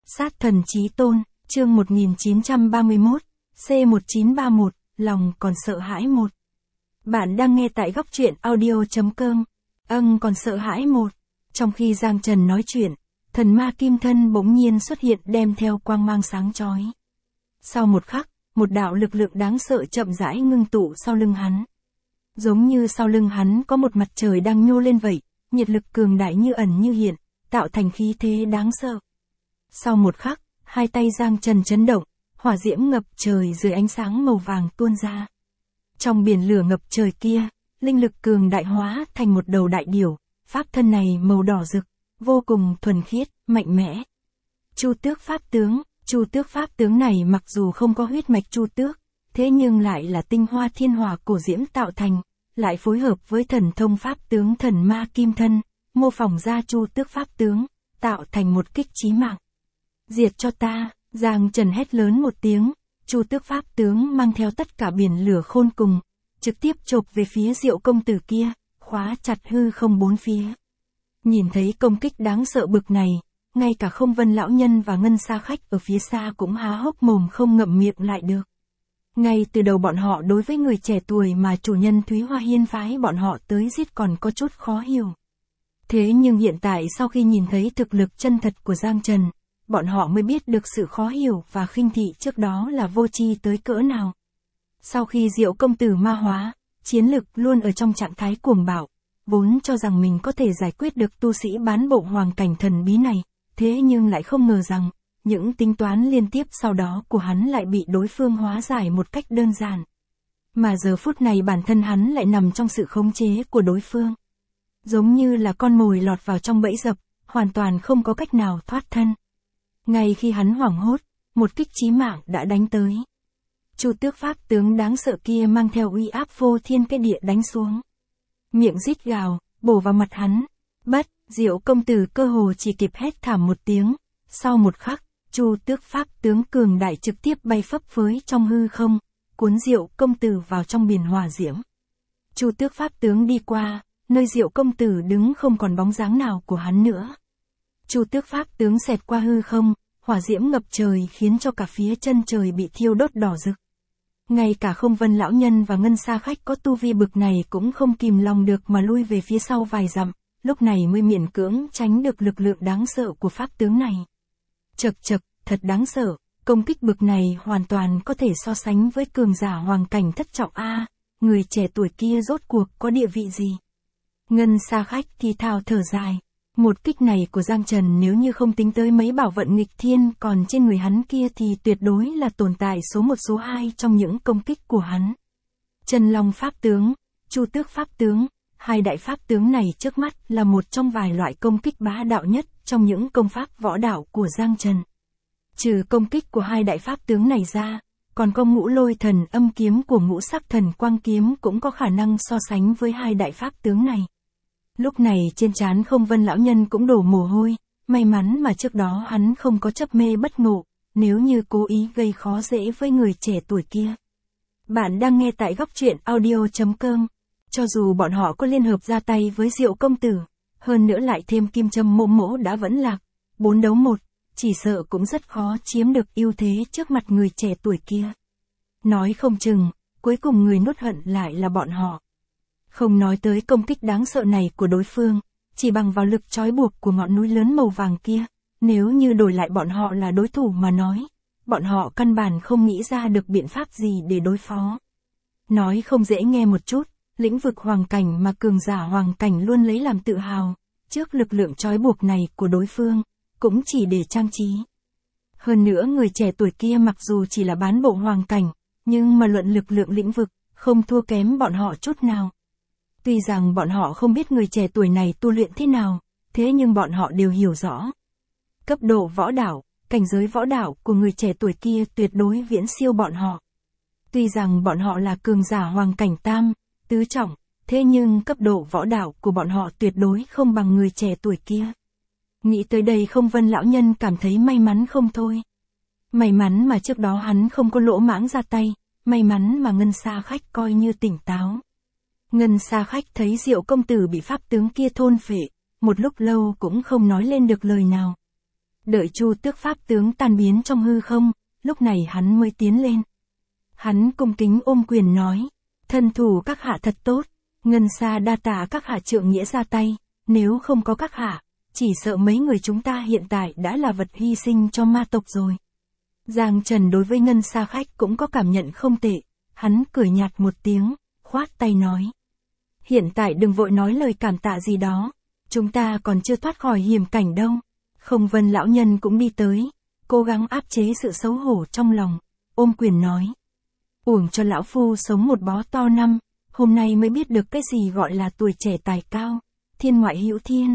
Sát thần chí tôn, chương 1931, C1931, lòng còn sợ hãi một. Bạn đang nghe tại góc truyện audio.com. Còn sợ hãi một. Trong khi Giang Trần nói chuyện, thần ma kim thân bỗng nhiên xuất hiện đem theo quang mang sáng chói. Sau một khắc, một đạo lực lượng đáng sợ chậm rãi ngưng tụ sau lưng hắn. Giống như sau lưng hắn có một mặt trời đang nhô lên vậy, nhiệt lực cường đại như ẩn như hiện, tạo thành khí thế đáng sợ. Sau một khắc, hai tay Giang Trần chấn động, hỏa diễm ngập trời dưới ánh sáng màu vàng tuôn ra. Trong biển lửa ngập trời kia, linh lực cường đại hóa thành một đầu đại điểu, pháp thân này màu đỏ rực, vô cùng thuần khiết, mạnh mẽ. Chu Tước pháp tướng, Chu Tước pháp tướng này mặc dù không có huyết mạch Chu Tước, thế nhưng lại là tinh hoa thiên hỏa cổ diễm tạo thành, lại phối hợp với thần thông pháp tướng thần ma kim thân, mô phỏng ra Chu Tước pháp tướng, tạo thành một kích chí mạng. Diệt cho ta, Giang Trần hét lớn một tiếng, Chu Tước pháp tướng mang theo tất cả biển lửa khôn cùng, trực tiếp chộp về phía Diệu công tử kia, khóa chặt hư không bốn phía. Nhìn thấy công kích đáng sợ bực này, ngay cả Không Vân lão nhân và Ngân Sa khách ở phía xa cũng há hốc mồm không ngậm miệng lại được. Ngay từ đầu bọn họ đối với người trẻ tuổi mà chủ nhân Thúy Hoa Hiên phái bọn họ tới giết còn có chút khó hiểu. Thế nhưng hiện tại sau khi nhìn thấy thực lực chân thật của Giang Trần, bọn họ mới biết được sự khó hiểu và khinh thị trước đó là vô tri tới cỡ nào. Sau khi Diệu công tử ma hóa, chiến lực luôn ở trong trạng thái cuồng bạo, vốn cho rằng mình có thể giải quyết được tu sĩ bán bộ hoàng cảnh thần bí này, thế nhưng lại không ngờ rằng, những tính toán liên tiếp sau đó của hắn lại bị đối phương hóa giải một cách đơn giản. Mà giờ phút này bản thân hắn lại nằm trong sự khống chế của đối phương. Giống như là con mồi lọt vào trong bẫy dập, hoàn toàn không có cách nào thoát thân. Ngay khi hắn hoảng hốt, một kích chí mạng đã đánh tới. Chu Tước pháp tướng đáng sợ kia mang theo uy áp vô thiên cái địa đánh xuống. Miệng rít gào, bổ vào mặt hắn. Bất, Diệu công tử cơ hồ chỉ kịp hét thảm một tiếng. Sau một khắc, Chu Tước pháp tướng cường đại trực tiếp bay phấp phới trong hư không, cuốn Diệu công tử vào trong biển hỏa diễm. Chu Tước pháp tướng đi qua, nơi Diệu công tử đứng không còn bóng dáng nào của hắn nữa. Chu Tước pháp tướng xẹt qua hư không, hỏa diễm ngập trời khiến cho cả phía chân trời bị thiêu đốt đỏ rực. Ngay cả Không Vân lão nhân và Ngân Sa khách có tu vi bực này cũng không kìm lòng được mà lui về phía sau vài dặm, lúc này mới miễn cưỡng tránh được lực lượng đáng sợ của pháp tướng này. Chậc, thật đáng sợ, công kích bực này hoàn toàn có thể so sánh với cường giả hoàng cảnh thất trọng A, người trẻ tuổi kia rốt cuộc có địa vị gì? Ngân Sa khách thì thào thở dài. Một kích này của Giang Trần nếu như không tính tới mấy bảo vận nghịch thiên còn trên người hắn kia thì tuyệt đối là tồn tại số 1 số 2 trong những công kích của hắn. Chân Long pháp tướng, Chu Tước pháp tướng, hai đại pháp tướng này trước mắt là một trong vài loại công kích bá đạo nhất trong những công pháp võ đạo của Giang Trần. Trừ công kích của hai đại pháp tướng này ra, còn có Ngũ Lôi thần âm kiếm của Ngũ Sắc thần quang kiếm cũng có khả năng so sánh với hai đại pháp tướng này. Lúc này trên trán Không Vân lão nhân cũng đổ mồ hôi, may mắn mà trước đó hắn không có chấp mê bất ngộ, nếu như cố ý gây khó dễ với người trẻ tuổi kia. Bạn đang nghe tại góc truyện audio.com. Cho dù bọn họ có liên hợp ra tay với Diệu công tử, hơn nữa lại thêm Kim Châm mộ mỗ đã vẫn lạc, 4 đấu 1, chỉ sợ cũng rất khó chiếm được ưu thế trước mặt người trẻ tuổi kia. Nói không chừng, cuối cùng người nuốt hận lại là bọn họ. Không nói tới công kích đáng sợ này của đối phương, chỉ bằng vào lực trói buộc của ngọn núi lớn màu vàng kia, nếu như đổi lại bọn họ là đối thủ mà nói, bọn họ căn bản không nghĩ ra được biện pháp gì để đối phó. Nói không dễ nghe một chút, lĩnh vực hoàng cảnh mà cường giả hoàng cảnh luôn lấy làm tự hào, trước lực lượng trói buộc này của đối phương, cũng chỉ để trang trí. Hơn nữa người trẻ tuổi kia mặc dù chỉ là bán bộ hoàng cảnh, nhưng mà luận lực lượng lĩnh vực, không thua kém bọn họ chút nào. Tuy rằng bọn họ không biết người trẻ tuổi này tu luyện thế nào, thế nhưng bọn họ đều hiểu rõ. Cấp độ võ đạo, cảnh giới võ đạo của người trẻ tuổi kia tuyệt đối viễn siêu bọn họ. Tuy rằng bọn họ là cường giả hoàng cảnh tam, tứ trọng, thế nhưng cấp độ võ đạo của bọn họ tuyệt đối không bằng người trẻ tuổi kia. Nghĩ tới đây Không Vân lão nhân cảm thấy may mắn không thôi. May mắn mà trước đó hắn không có lỗ mãng ra tay, may mắn mà Ngân Sa khách coi như tỉnh táo. Ngân Sa khách thấy Diệu công tử bị pháp tướng kia thôn phệ, một lúc lâu cũng không nói lên được lời nào. Đợi Chu Tước pháp tướng tan biến trong hư không, lúc này hắn mới tiến lên. Hắn cung kính ôm quyền nói, thân thủ các hạ thật tốt, ngân xa đa tạ các hạ trượng nghĩa ra tay, nếu không có các hạ, chỉ sợ mấy người chúng ta hiện tại đã là vật hy sinh cho ma tộc rồi. Giang Trần đối với ngân xa khách cũng có cảm nhận không tệ, hắn cười nhạt một tiếng, khoát tay nói. Hiện tại đừng vội nói lời cảm tạ gì đó, chúng ta còn chưa thoát khỏi hiểm cảnh đâu. Không Vân lão nhân cũng đi tới, cố gắng áp chế sự xấu hổ trong lòng, ôm quyền nói. Uổng cho lão phu sống một bó to năm, hôm nay mới biết được cái gì gọi là tuổi trẻ tài cao, thiên ngoại hữu thiên.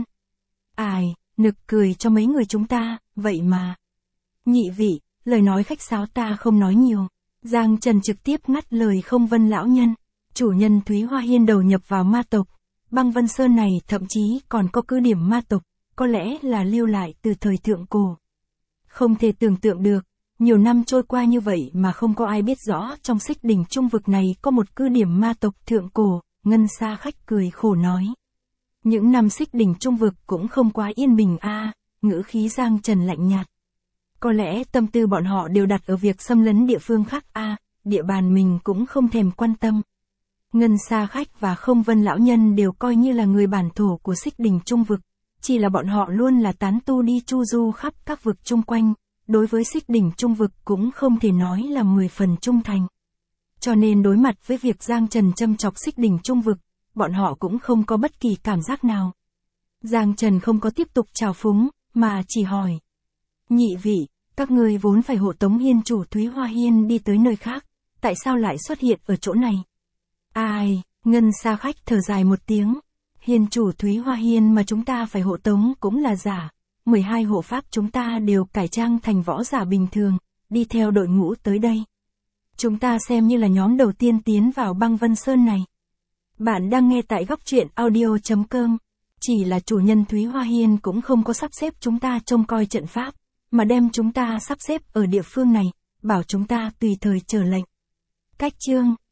Ai, nực cười cho mấy người chúng ta, vậy mà. Nhị vị, lời nói khách sáo ta không nói nhiều. Giang Trần trực tiếp ngắt lời Không Vân lão nhân. Chủ nhân Thúy Hoa Hiên đầu nhập vào ma tộc. Băng Vân Sơn này thậm chí còn có cứ điểm ma tộc, có lẽ là lưu lại từ thời thượng cổ. Không thể tưởng tượng được, nhiều năm trôi qua như vậy mà không có ai biết rõ trong Xích Đỉnh Trung Vực này có một cứ điểm ma tộc thượng cổ, ngân xa khách cười khổ nói. Những năm Xích Đỉnh Trung Vực cũng không quá yên bình ngữ khí Giang Trần lạnh nhạt. Có lẽ tâm tư bọn họ đều đặt ở việc xâm lấn địa phương khác địa bàn mình cũng không thèm quan tâm. Ngân xa khách và Không Vân lão nhân đều coi như là người bản thổ của Xích Đỉnh Trung Vực, chỉ là bọn họ luôn là tán tu đi chu du khắp các vực chung quanh, đối với Xích Đỉnh Trung Vực cũng không thể nói là 10 phần trung thành. Cho nên đối mặt với việc Giang Trần châm chọc Xích Đỉnh Trung Vực, bọn họ cũng không có bất kỳ cảm giác nào. Giang Trần không có tiếp tục trào phúng, mà chỉ hỏi. Nhị vị, các ngươi vốn phải hộ tống hiên chủ Thúy Hoa Hiên đi tới nơi khác, tại sao lại xuất hiện ở chỗ này? Ai, ngân xa khách thở dài một tiếng. Hiên chủ Thúy Hoa Hiên mà chúng ta phải hộ tống cũng là giả. 12 hộ pháp chúng ta đều cải trang thành võ giả bình thường, đi theo đội ngũ tới đây. Chúng ta xem như là nhóm đầu tiên tiến vào Băng Vân Sơn này. Bạn đang nghe tại góc truyện audio.com. Chỉ là chủ nhân Thúy Hoa Hiên cũng không có sắp xếp chúng ta trông coi trận pháp, mà đem chúng ta sắp xếp ở địa phương này, bảo chúng ta tùy thời chờ lệnh. Cách chương